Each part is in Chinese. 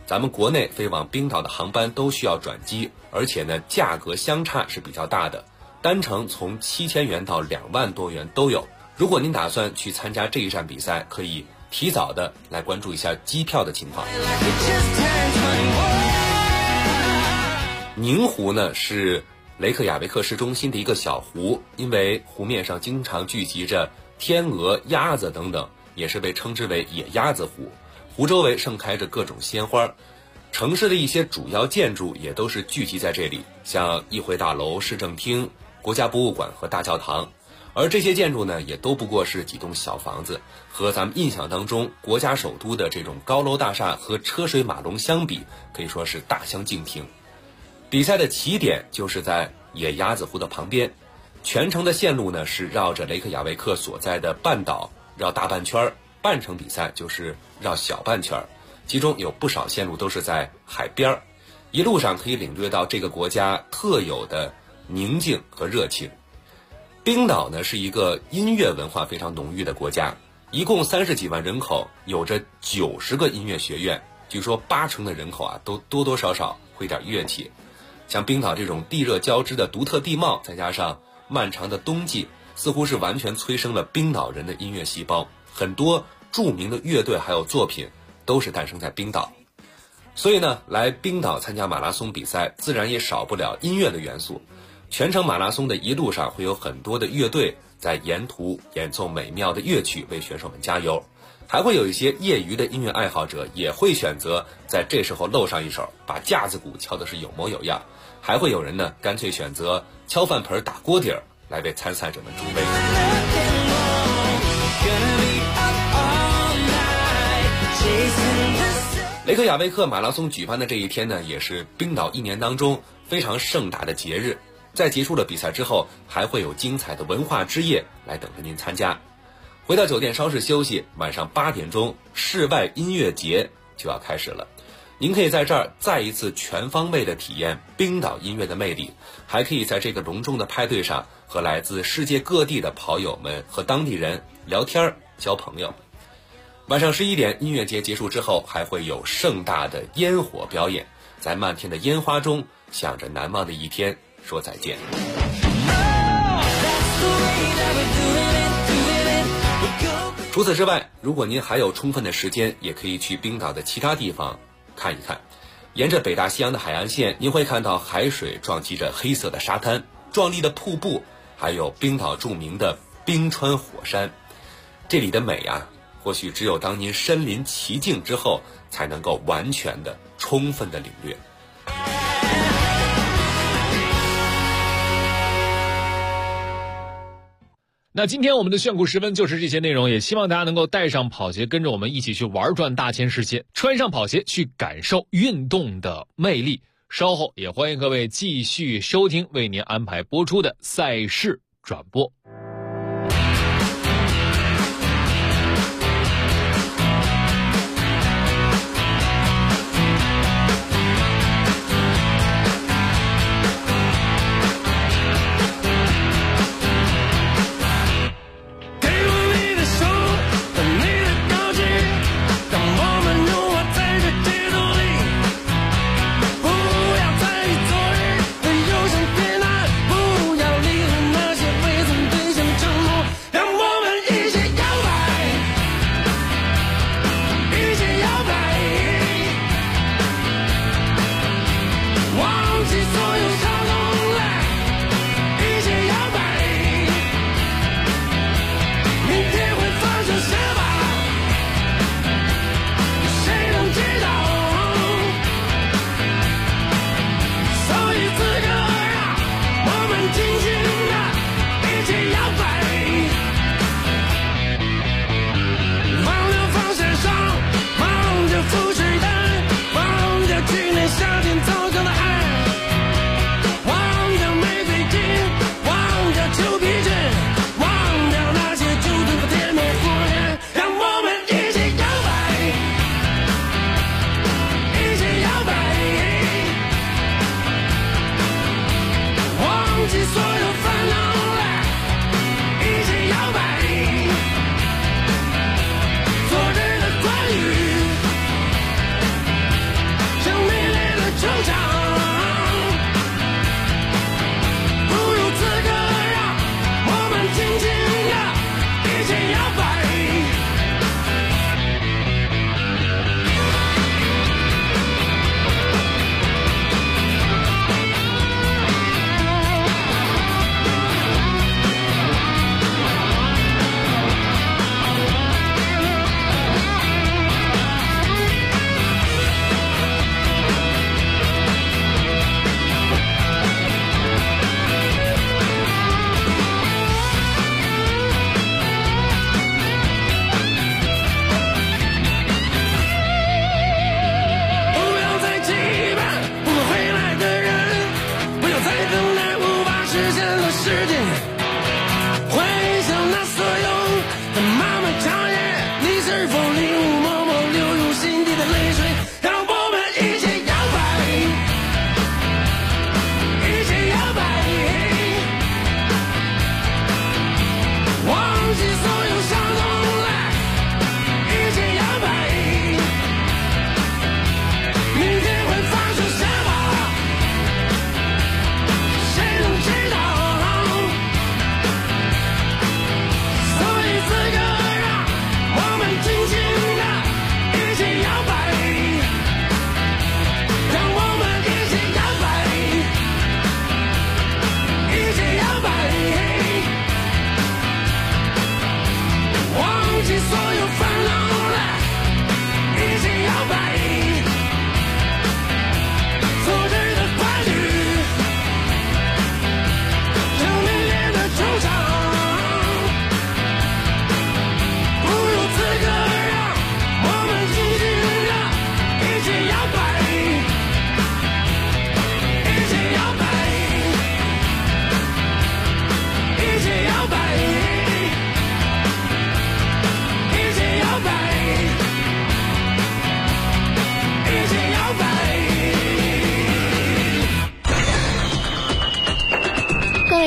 咱们国内飞往冰岛的航班都需要转机，而且呢价格相差是比较大的，单程从7000元到2万多元都有。如果您打算去参加这一站比赛，可以提早的来关注一下机票的情况。宁湖呢是雷克雅维克市中心的一个小湖，因为湖面上经常聚集着天鹅、鸭子等等，也是被称之为野鸭子湖。湖周围盛开着各种鲜花，城市的一些主要建筑也都是聚集在这里，像议会大楼、市政厅、国家博物馆和大教堂。而这些建筑呢，也都不过是几栋小房子，和咱们印象当中国家首都的这种高楼大厦和车水马龙相比，可以说是大相径庭。比赛的起点就是在野鸭子湖的旁边，全程的线路呢是绕着雷克雅维克所在的半岛绕大半圈，半程比赛就是绕小半圈，其中有不少线路都是在海边，一路上可以领略到这个国家特有的宁静和热情。冰岛呢是一个音乐文化非常浓郁的国家，一共30几万人口，有着90个音乐学院，据说80%的人口啊都多多少少会点乐器。像冰岛这种地热交织的独特地貌，再加上漫长的冬季，似乎是完全催生了冰岛人的音乐细胞，很多著名的乐队还有作品都是诞生在冰岛。所以呢，来冰岛参加马拉松比赛自然也少不了音乐的元素。全程马拉松的一路上会有很多的乐队在沿途演奏美妙的乐曲为选手们加油，还会有一些业余的音乐爱好者也会选择在这时候露上一手，把架子鼓敲的是有模有样，还会有人呢干脆选择敲饭盆打锅底儿来为参赛者们助威。雷克雅维克马拉松举办的这一天呢，也是冰岛一年当中非常盛大的节日。在结束了比赛之后，还会有精彩的文化之夜来等着您参加。回到酒店稍事休息，晚上8点钟，室外音乐节就要开始了。您可以在这儿再一次全方位的体验冰岛音乐的魅力，还可以在这个隆重的派对上和来自世界各地的跑友们和当地人聊天交朋友。晚上11点，音乐节结束之后，还会有盛大的烟火表演，在漫天的烟花中向着难忘的一天说再见。除此之外，如果您还有充分的时间，也可以去冰岛的其他地方看一看。沿着北大西洋的海岸线，您会看到海水撞击着黑色的沙滩，壮丽的瀑布，还有冰岛著名的冰川火山。这里的美啊，或许只有当您身临其境之后，才能够完全的、充分的领略。 那今天我们的炫酷时分就是这些内容，也希望大家能够带上跑鞋，跟着我们一起去玩转大千世界，穿上跑鞋去感受运动的魅力。稍后也欢迎各位继续收听为您安排播出的赛事转播。 夏天早上的海，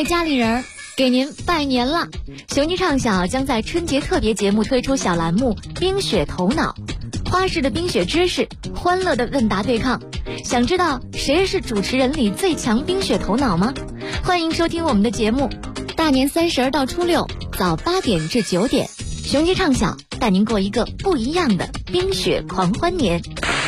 位家里人，给您拜年了！雄鸡唱小将在春节特别节目推出小栏目《冰雪头脑》，花式的冰雪知识，欢乐的问答对抗。想知道谁是主持人里最强冰雪头脑吗？欢迎收听我们的节目，大年30到初6早8点至9点，雄鸡唱小带您过一个不一样的冰雪狂欢年。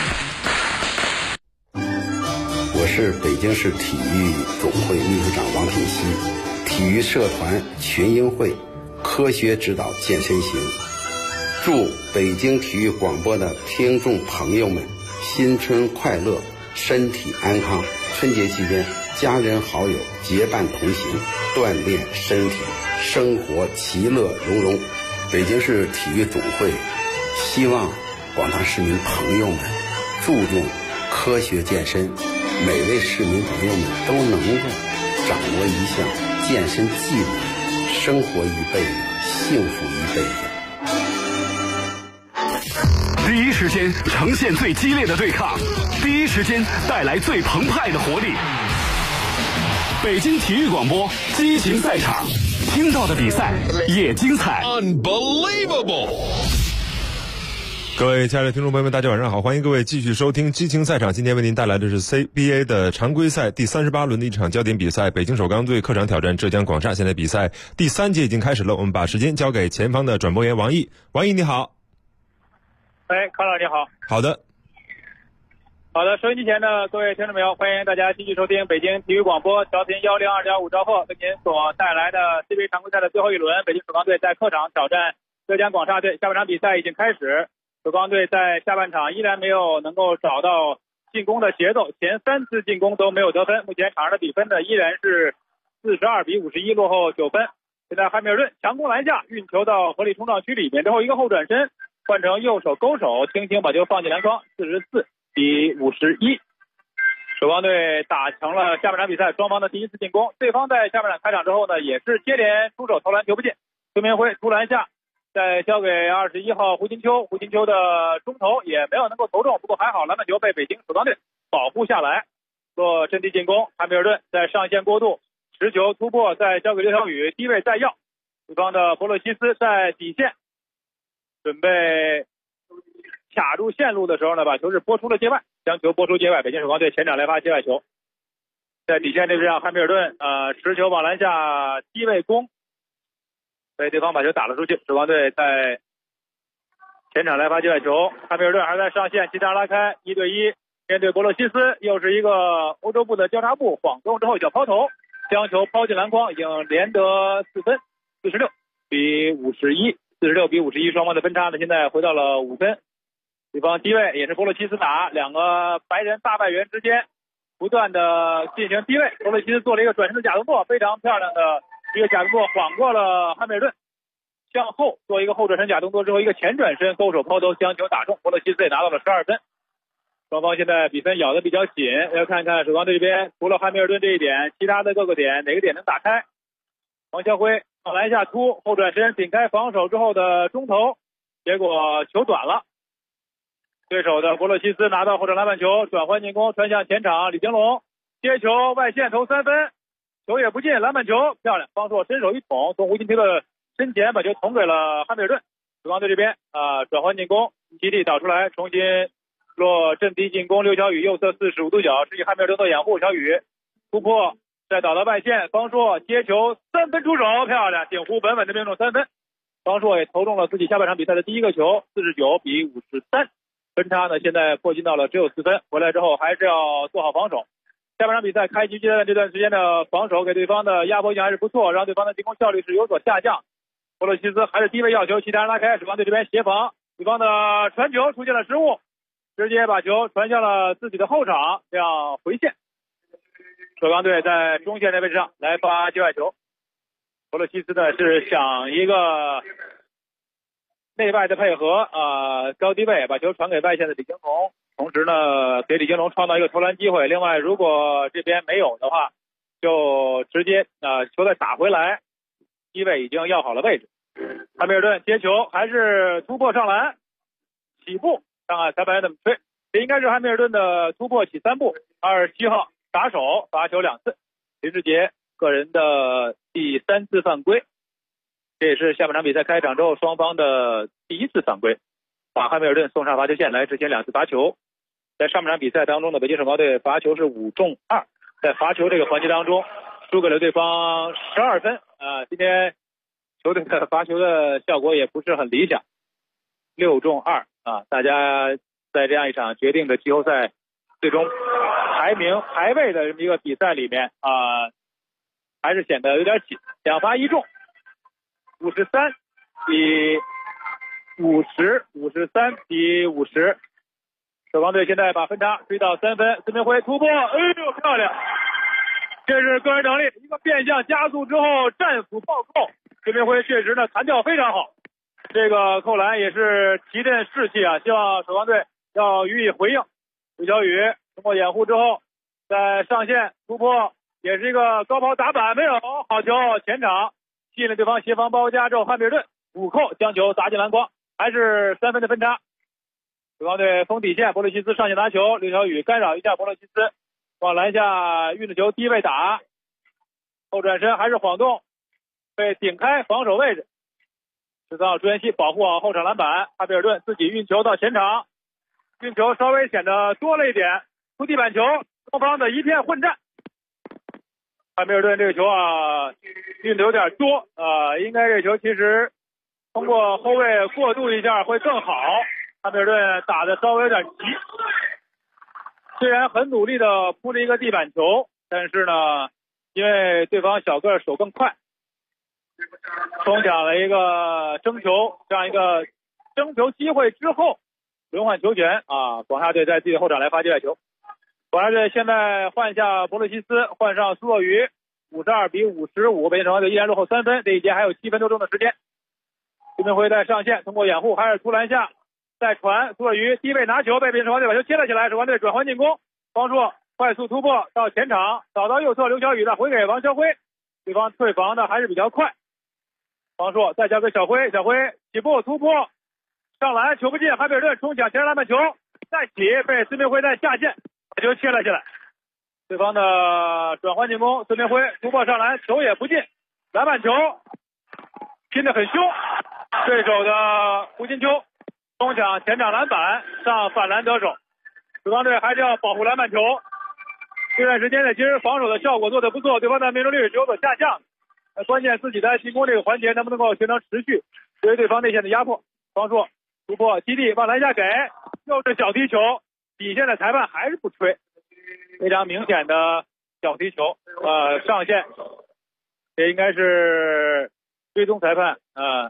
我是北京市体育总会秘书长王品熙，体育社团群英会科学指导健身行，祝北京体育广播的听众朋友们新春快乐，身体安康。春节期间，家人好友结伴同行，锻炼身体，生活其乐融融。北京市体育总会希望广大市民朋友们注重科学健身，每位市民朋友们都能够掌握一项健身技能，生活一辈子，幸福一辈子。 第一时间呈现最激烈的对抗，第一时间带来最澎湃的活力。北京体育广播激情赛场，听到的比赛也精彩。 Unbelievable！ 各位亲爱的听众朋友们，大家晚上好，欢迎各位继续收听激情赛场。今天为您带来的是 CBA 的常规赛第38轮的一场焦点比赛，北京首钢队客场挑战浙江广厦。现在比赛第3节已经开始了，我们把时间交给前方的转播员王毅。王毅你好。 康老你好。 好的， 收音机前的各位听众朋友，欢迎大家继续收听北京体育广播调频102.5兆赫为您所带来的 CBA 常规赛的最后一轮，北京首钢队在客场挑战浙江广厦队。下半场比赛已经开始，首钢队在下半场依然没有能够找到进攻的节奏，前3次进攻都没有得分，目前场上的比分呢依然是42-51，落后9分。现在汉密尔顿强攻篮下，运球到合理冲撞区里面之后，一个后转身换成右手勾手，轻轻把球放进篮筐，44-51。首钢队打成了下半场比赛双方的第一次进攻，对方在下半场开场之后呢，也是接连出手投篮球不进，孙明辉突篮下，再交给21号胡金秋，胡金秋的中投也没有能够投中，不过还好篮板球被北京首钢队保护下来，做阵地进攻。汉密尔顿在上线过渡，持球突破，再交给刘晓宇，低位再要，对方的博洛西斯在底线准备卡住线路的时候呢，把球是拨出了界外，将球拨出界外。北京首钢队前场来发界外球，在底线这边让汉密尔顿持球往篮下低位攻，被对方把球打了出去。首钢队在前场来发界外球，汉密尔顿还在上线，其他拉开1对1，面对博洛西斯，又是一个欧洲步的交叉步，晃动之后小抛投，将球抛进篮筐，已经连得4分，46-51。46-51，双方的分差呢现在回到了5分。对方低位也是博洛西斯打，两个白人大外援之间不断的进行低位，博洛西斯做了一个转身的假动作，非常漂亮的一个假动作，晃过了汉密尔顿，向后做一个后转身假动作之后，一个前转身勾手抛投将球打中，博洛西斯也拿到了12分。双方现在比分咬得比较紧，要看看首钢队这边除了汉密尔顿这一点，其他的各个点哪个点能打开。王霄辉往篮下突，后转身顶开防守之后的中投，结果球短了，对手的博洛西斯拿到后场篮板球，转换进攻传向前场，李金龙接球外线投3分，球也不进，篮板球漂亮，方硕伸手一捅，从吴金平的身前把球捅给了汉密尔顿。首钢队这边转换进攻，基地导出来，重新落阵地进攻，刘晓宇右侧45度角失去汉密尔顿的掩护，小宇突破再倒到外线，方硕接球3分出手，漂亮，锦湖稳稳的命中3分。方硕也投中了自己下半场比赛的第一个球，49-53，分差呢现在扩近到了只有4分。回来之后还是要做好防守。下半场比赛开局阶段这段时间的防守给对方的压迫性还是不错，让对方的进攻效率是有所下降。博洛西斯还是低位要球，其他人拉开，首钢队这边协防，对方的传球出现了失误，直接把球传向了自己的后场，这样回线。首钢队在中线的位置上来发界外球，博洛西斯呢是想一个内外的配合，高低位把球传给外线的李金龙，同时呢给李金龙创造一个投篮机会。另外如果这边没有的话，就直接球再打回来，低位已经要好了位置。汉密尔顿接球还是突破上篮，起步看看裁判怎么吹，这应该是汉密尔顿的突破起3步。27号打手罚球2次，林志杰个人的第3次犯规，这也是下半场比赛开场之后双方的第1次犯规，把汉密尔顿送上罚球线来执行2次罚球。在上半场比赛当中呢，北京首钢队罚球是5中2，在罚球这个环节当中输给了对方12分今天球队的罚球的效果也不是很理想，6中2大家在这样一场决定的季后赛最终排位的这么一个比赛里面还是显得有点紧，2罚1中，53比50 ，53比50。首钢队现在把分差追到3分，孙明辉突破，漂亮！这是个人能力，一个变向加速之后战斧暴扣，孙明辉确实呢弹跳非常好，这个扣篮也是提振士气希望首钢队要予以回应。刘晓宇通过掩护之后，在上线突破，也是一个高抛打板，没有好球，前场吸引了对方协防包夹之后，汉密尔顿5扣将球砸进篮筐，还是3分的分差。首钢队封底线，博洛西斯上线拿球，刘晓宇干扰一下博洛西斯，往篮下运着球低位打，后转身还是晃动，被顶开防守位置。13号朱彦西保护好后场篮板，汉密尔顿自己运球到前场，运球稍微显得多了一点，出地板球，双方的一片混战。汉密尔顿这个球运的有点多应该这球其实通过后卫过渡一下会更好。汉密尔顿打的稍微有点急，虽然很努力的扑了一个地板球，但是呢，因为对方小个手更快，冲抢了一个争球，这样一个争球机会之后，轮换球权广厦队在自己后场来发界外球。广厦队现在换下博洛西斯，换上苏若愚，52比55，北京首钢队依然落后3分，这一节还有7分多钟的时间。孙明辉在上线，通过掩护还是突篮下。再传苏若愚低位拿球，被北京首钢队把球接了起来，首钢队转换进攻，方硕快速突破到前场，找到右侧刘晓宇的回给王肖辉，对方退防的还是比较快，方硕再交给小辉，小辉起步突破上篮，球不进，汉密尔顿冲抢前篮板球，再起被孙明辉在下线把球切了起来，对方的转换进攻，孙明辉突破上篮，球也不进，篮板球拼得很凶，对手的胡金秋冲抢前场篮板上反篮得手，首钢队还是要保护篮板球。这段时间呢，其实防守的效果做得不错，对方的命中率有所下降。关键自己在进攻这个环节能不能够形成持续对对方内线的压迫。方硕突破基地往篮下给，又是小踢球，底线的裁判还是不吹，非常明显的小踢球上线，这应该是追踪裁判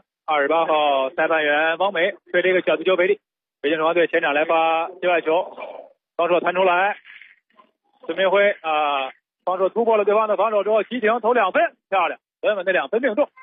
28号裁判员王梅对这个小踢球为例。北京首钢队前场来发界外球，方硕弹出来，孙明辉方硕突破了对方的防守之后急停投2分，漂亮，稳稳的2分命中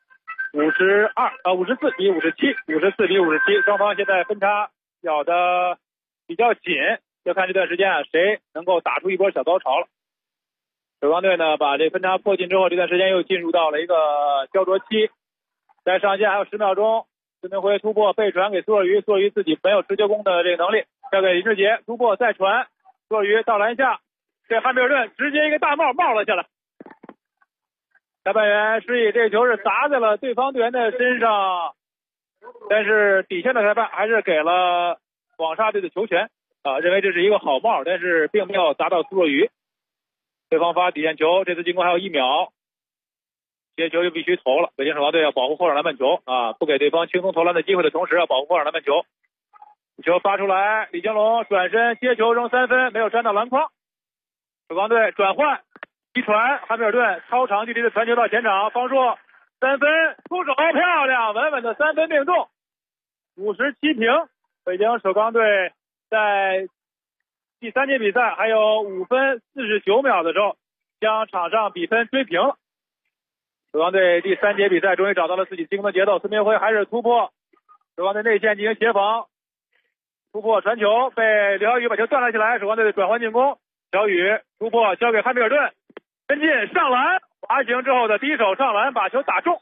，54比57 54比57，双方现在分差咬得比较紧，要看这段时间谁能够打出一波小高潮了。首钢队呢把这分差迫近之后，这段时间又进入到了一个焦灼期，在上线还有10秒钟，孙明辉突破背传给苏若愚，苏若愚自己没有持球攻的这个能力，交给林志杰突破再传，苏若愚到篮下，这汉密尔顿直接一个大帽了下来，裁判员示意这球是砸在了对方队员的身上，但是底线的裁判还是给了广厦队的球权认为这是一个好帽，但是并没有砸到苏若愚。对方发底线球，这次进攻还有1秒，接球就必须投了。北京首钢队要保护后场篮板球不给对方轻松投篮的机会的同时要保护后场篮板球。球发出来，李金龙转身接球扔3分，没有粘到篮筐。首钢队转换一传，汉密尔顿超长距离的传球到前场，方硕3分出手漂亮，稳稳的3分命中，57平。北京首钢队在第3节比赛还有5分49秒的时候将场上比分追平了。首钢队第3节比赛终于找到了自己进攻的节奏，孙明辉还是突破，首钢队内线进行协防，突破传球被刘晓宇把球断了起来，首钢队的转换进攻，小宇突破交给汉密尔顿，跟进上篮，滑行之后的第一手上篮把球打中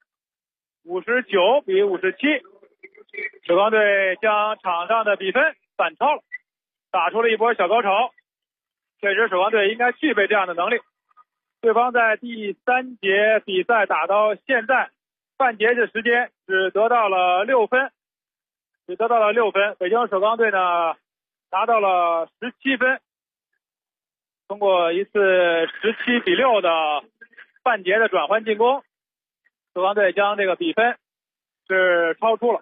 ，59比57，首钢队将场上的比分反超了，打出了一波小高潮。确实首钢队应该具备这样的能力， 对方在第3节比赛打到现在半节的时间只得到了6分，北京首钢队呢拿到了17分。通过一次17-6的半节的转换进攻，首钢队将这个比分是超出了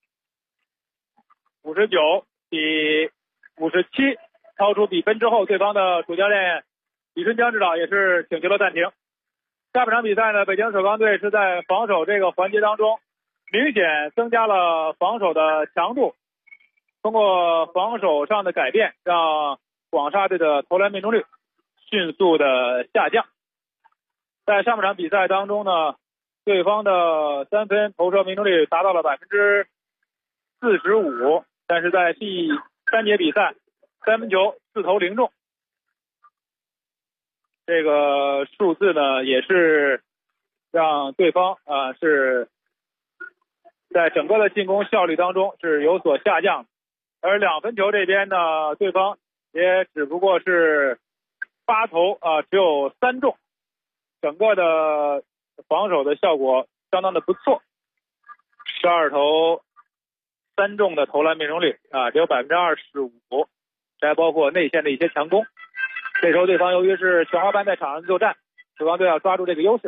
59-57，超出比分之后，对方的主教练李春江指导也是请求了暂停。下半场比赛呢，北京首钢队是在防守这个环节当中明显增加了防守的强度，通过防守上的改变，让广厦队的投篮命中率迅速的下降。在上半场比赛当中呢，对方的3分投射命中率达到了45%，但是在第3节比赛3分球4投0中，这个数字呢也是让对方是在整个的进攻效率当中是有所下降的。而2分球这边呢，对方也只不过是8投只有3中，整个的防守的效果相当的不错，12投3中的投篮命中率只有25%，这还包括内线的一些强攻。这时候对方由于是全华班在场上作战，首钢队要抓住这个优势。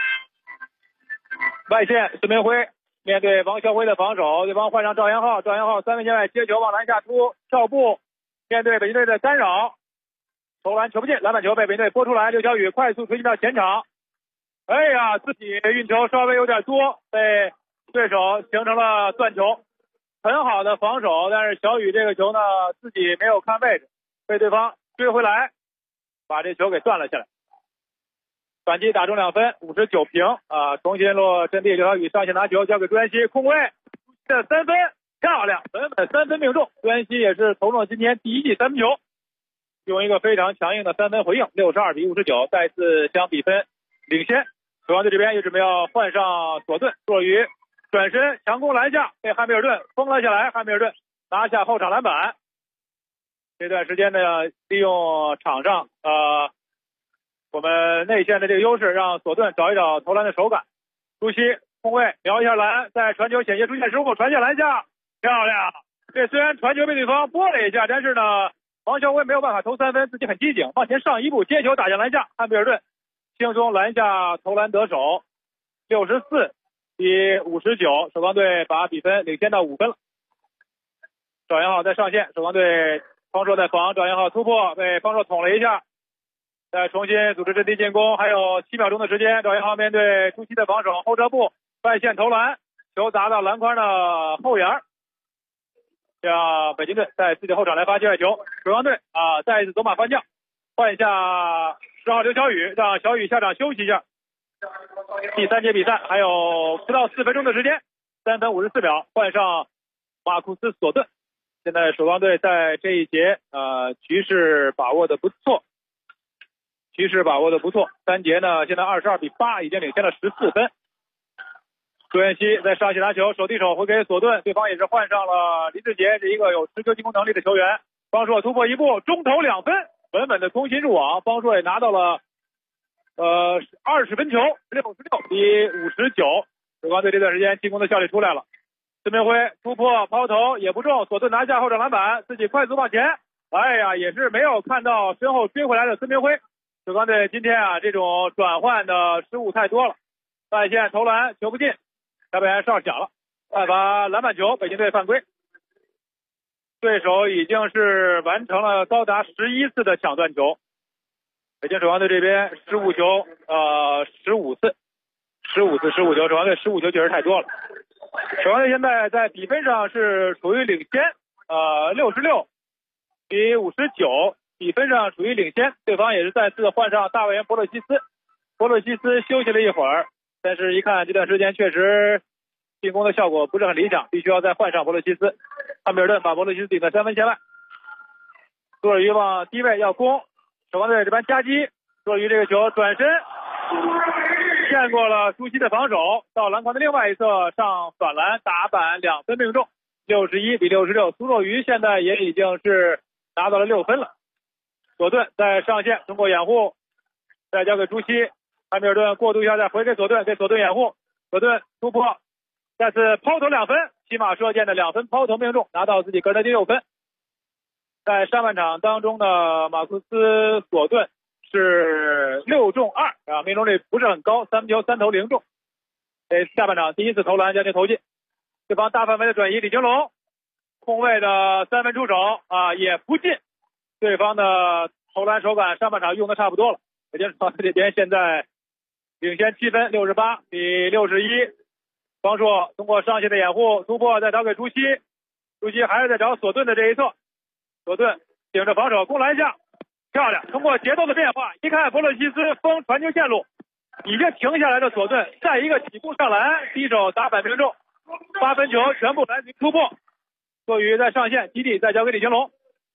外线孙明辉面对王晓辉的防守，对方换上赵延浩3分线外接球往篮下突，跳步面对北京队的干扰，投篮球不进，篮板球被北京队拨出来，刘晓宇快速推进到前场，自己运球稍微有点多，被对手形成了断球，很好的防守，但是小宇这个球呢自己没有看位置，被对方追回来，把这球给断了下来。反击打中2分，59平重新落阵地，刘晓宇上线拿球交给朱彦西，空位的3分漂亮，稳稳3分命中。朱彦西也是投中了今天第1记3分球，用一个非常强硬的3分回应，62-59，再次将比分领先。首钢队这边又准备要换上索顿，若愚转身强攻篮下，被汉密尔顿封了下来，汉密尔顿拿下后场篮板。这段时间呢，利用场上我们内线的这个优势，让索顿找一找投篮的手感。朱熹空位瞄一下篮，在传球险些出现失误，传下篮下，漂亮。这虽然传球被对方拨了一下，但是呢，王晓辉没有办法投3分，自己很机警，往前上一步，接球打向篮下，汉密尔顿轻松篮下投篮得手，64-59，首钢队把比分领先到5分了。赵延浩在上线，首钢队方硕在防，赵延浩突破被方硕捅了一下，再重新组织阵地进攻，还有7秒钟的时间，赵延浩面对朱熹的防守，后撤步外线投篮，球砸到篮筐的后沿，让北京队在自己的后场来发界外球。首钢队再一次走马换将，换一下10号刘晓宇，让小宇下场休息一下。第3节比赛还有不到4分钟的时间，3分54秒，换上马库斯索顿。现在首钢队在这一节局势把握的不错，3节呢现在22-8，已经领先了14分。朱彦西在上线拿球，手递手回给索顿，对方也是换上了林志杰，这一个有持球进攻能力的球员。方硕突破一步，中投2分，稳稳的空心入网，方硕也拿到了20分球，66-59。首钢队这段时间进攻的效率出来了。孙明辉突破抛投也不中，索顿拿下后场篮板，自己快速往前，也是没有看到身后追回来的孙明辉。首钢队今天这种转换的失误太多了，外线投篮球不进，下半哨响了，判罚篮板球，北京队犯规。对手已经是完成了高达11次的抢断球，北京首钢队这边失误球15次失误球，首钢队失误球确实太多了。首钢队现在在比分上是处于领先，66-59，比分上处于领先。对方也是再次换上大卫·博洛西斯休息了一会儿，但是一看这段时间确实进攻的效果不是很理想，必须要再换上博洛西斯。汉密尔顿把博洛西斯顶在3分线外，杜尔鱼往低位要攻，首钢队这边夹击，杜尔鱼这个球转身骗过了朱熹的防守，到篮筐的另外一侧上反篮打板2分命中，61-66。苏若愚现在也已经是拿到了6分了。索顿在上线通过掩护再交给朱熹，汉密尔顿过渡一下再回给索顿，给索顿掩护，索顿突破，再次抛投2分，骑马射箭的2分抛投命中，拿到自己个人的第6分。在上半场当中的马库斯索顿是6中2啊，命中率不是很高，3球3投0中。下半场第一次投篮将其投进，对方大范围的转移，李金龙空位的3分出手啊也不进，对方的投篮手感上半场用的差不多了。北京城这边现在领先7分，68比61。方硕通过上线的掩护突破，再找给朱熹，朱熹还是在找索顿的这一侧，索顿顶着防守攻篮下，漂亮！通过节奏的变化，一看弗洛西斯封传球线路，已经停下来的索顿再一个起步上篮，低手打板命中，8分球全部来自于突破。作于在上线基地，再交给李金龙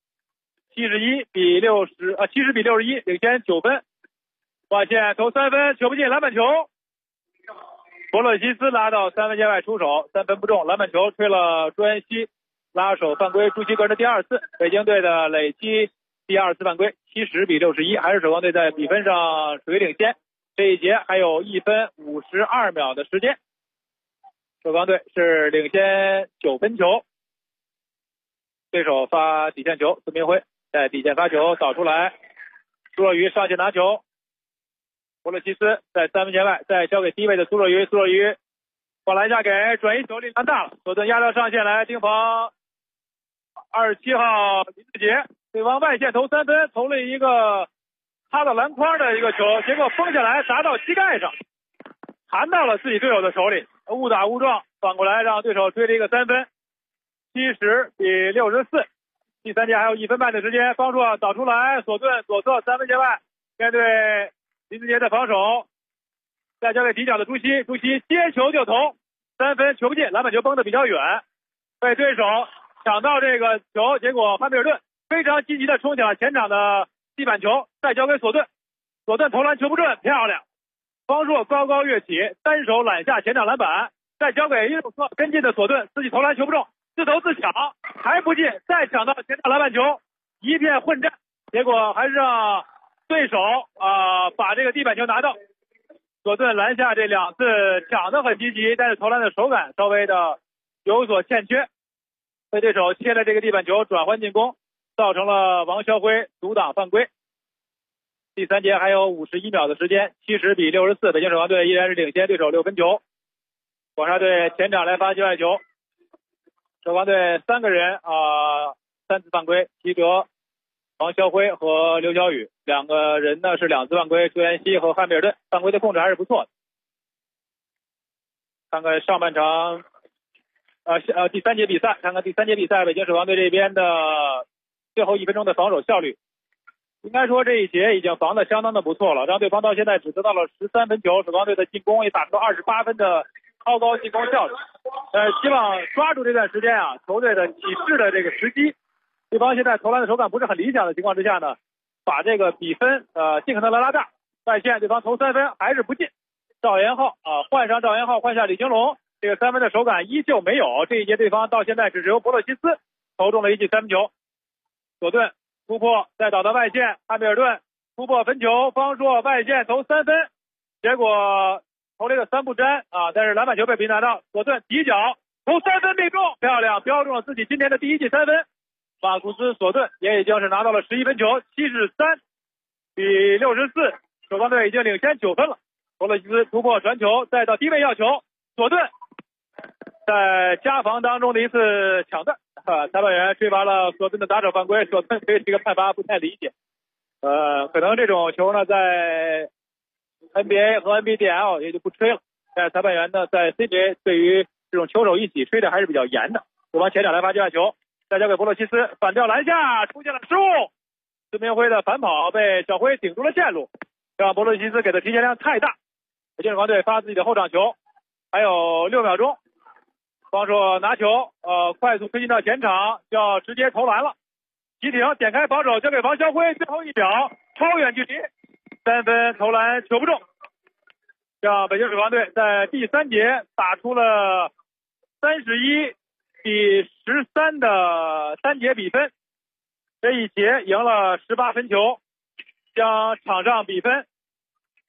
，70比61领先9分。外线投3分球不进，篮板球，弗洛西斯拉到3分线外出手，3分不中，篮板球吹了朱彦西，拉手犯规，朱熹个人的第2次，北京队的累积第2次犯规，70比61，还是首钢队在比分上属于领先。这一节还有1分52秒的时间，首钢队是领先9分球。对手发底线球，孙明辉在底线发球扫出来，苏若愚上线拿球，弗洛西斯在3分线外，再交给低位的苏若愚，苏若愚往篮下给转移球，力量大了，索顿压到上线来盯防27号林志杰，对方外线投3分，投了一个插到篮筐的一个球，结果封下来砸到膝盖上，弹到了自己队友的手里，误打误撞，反过来让对手追了一个3分，70比64。第3节还有1分半的时间，方硕导出来，索顿左侧3分线外，面对林志杰的防守，再交给底角的朱熹，朱熹接球就投3分，球不进，篮板球崩得比较远，被对手抢到这个球，结果汉密尔顿非常积极的冲抢前场的地板球，再交给索顿，索顿投篮球不准，漂亮，方硕高高跃起，单手揽下前场篮板，再交给右侧跟进的索顿，自己投篮球不中，自投自抢还不进，再抢到前场篮板球，一片混战，结果还是让对手把这个地板球拿到。索顿篮下这2次抢得很积极，但是投篮的手感稍微的有所欠缺，被对手切了这个地板球转换进攻，造成了王肖辉阻挡犯规。第3节还有51秒的时间，70比64，北京首钢队依然是领先对手6分球。广厦队前场来发界外球，首钢队3个人3次犯规，齐哲、王肖辉和刘晓宇2个人呢是2次犯规，朱彦西和汉密尔顿犯规的控制还是不错的。看看上半场第3节比赛，看看第3节比赛北京首钢队这边的最后1分钟的防守效率。应该说这一节已经防得相当的不错了，让对方到现在只得到了13分球，首钢队的进攻也打出了28分的超高进攻效率。希望抓住这段时间球队的起势的这个时机。对方现在投篮的手感不是很理想的情况之下呢，把这个比分尽可能的拉大。外线对方投3分还是不进，赵延浩换上赵延浩，换下李金龙，这个3分的手感依旧没有。这一节对方到现在只由弗洛西斯投中了1记3分球。索顿突破，再倒到外线，汉密尔顿突破分球，方硕外线投3分，结果投了一个3不沾但是篮板球被别人拿到，索顿底角投3分命中，漂亮，标中了自己今天的第1记3分。马库斯索顿也已经是拿到了11分球，73比64，首钢队已经领先9分了。弗洛西斯突破传球，再到低位要球，索顿在加防当中的一次抢断，裁判员吹罚了索顿的打手犯规，索顿对这个判罚不太理解。可能这种球呢在 NBA 和 NBDL 也就不吹了，但裁判员呢在 CBA 对于这种球手一起吹的还是比较严的。对方前场来发界外球，再交给弗洛西斯，反吊篮下出现了失误，孙明辉的反跑被小辉顶住了线路，让弗洛西斯给的提前量太大。北京首钢队发自己的后场球，还有6秒钟，方硕拿球快速推进到前场，就要直接投篮了。急停点开防守，交给王肖辉，最后一秒超远距离3分投篮球不中，让北京首钢队在第3节打出了31比13的3节比分，这一节赢了18分球，将场上比分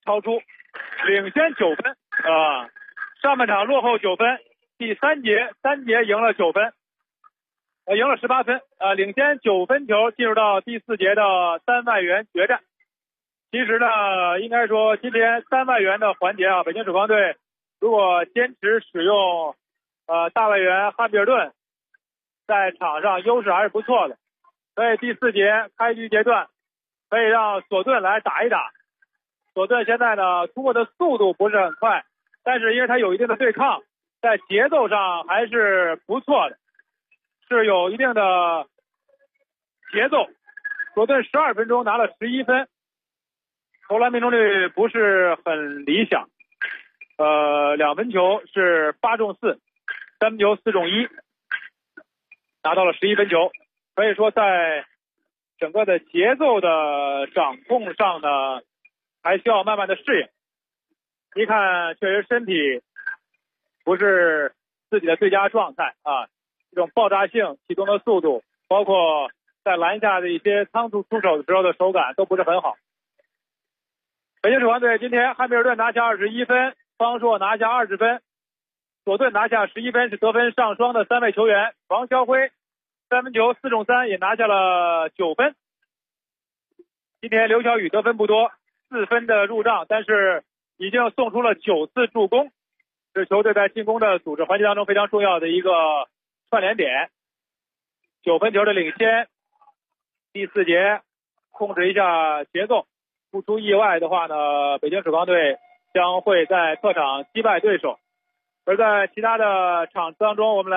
超出，领先9分上半场落后9分，第3节赢了9分，赢了18分，领先9分球进入到第4节的3万元决战。其实呢，应该说今天3万元的环节北京首钢队如果坚持使用大外援汉密尔顿，在场上优势还是不错的。所以第4节开局阶段可以让索顿来打一打。索顿现在呢突破的速度不是很快，但是因为他有一定的对抗，在节奏上还是不错的，是有一定的节奏。索顿12分钟拿了11分，投篮命中率不是很理想，2分球是8中4，3分球4中1，拿到了11分球。可以说在整个的节奏的掌控上呢，还需要慢慢的适应。一看确实身体不是自己的最佳状态这种爆炸性启动的速度，包括在篮下的一些仓促出手的时候的手感都不是很好。北京首钢队今天汉密尔顿拿下21分，方硕拿下20分，索顿拿下11分，是得分上双的3位球员。王霄辉3分球4中3，也拿下了9分。今天刘晓宇得分不多，4分的入账，但是已经送出了9次助攻，是球队在进攻的组织环节当中非常重要的一个串联点。9分球的领先，第4节控制一下节奏，不出意外的话呢，北京首钢队将会在客场击败对手。而在其他的场次当中，我们来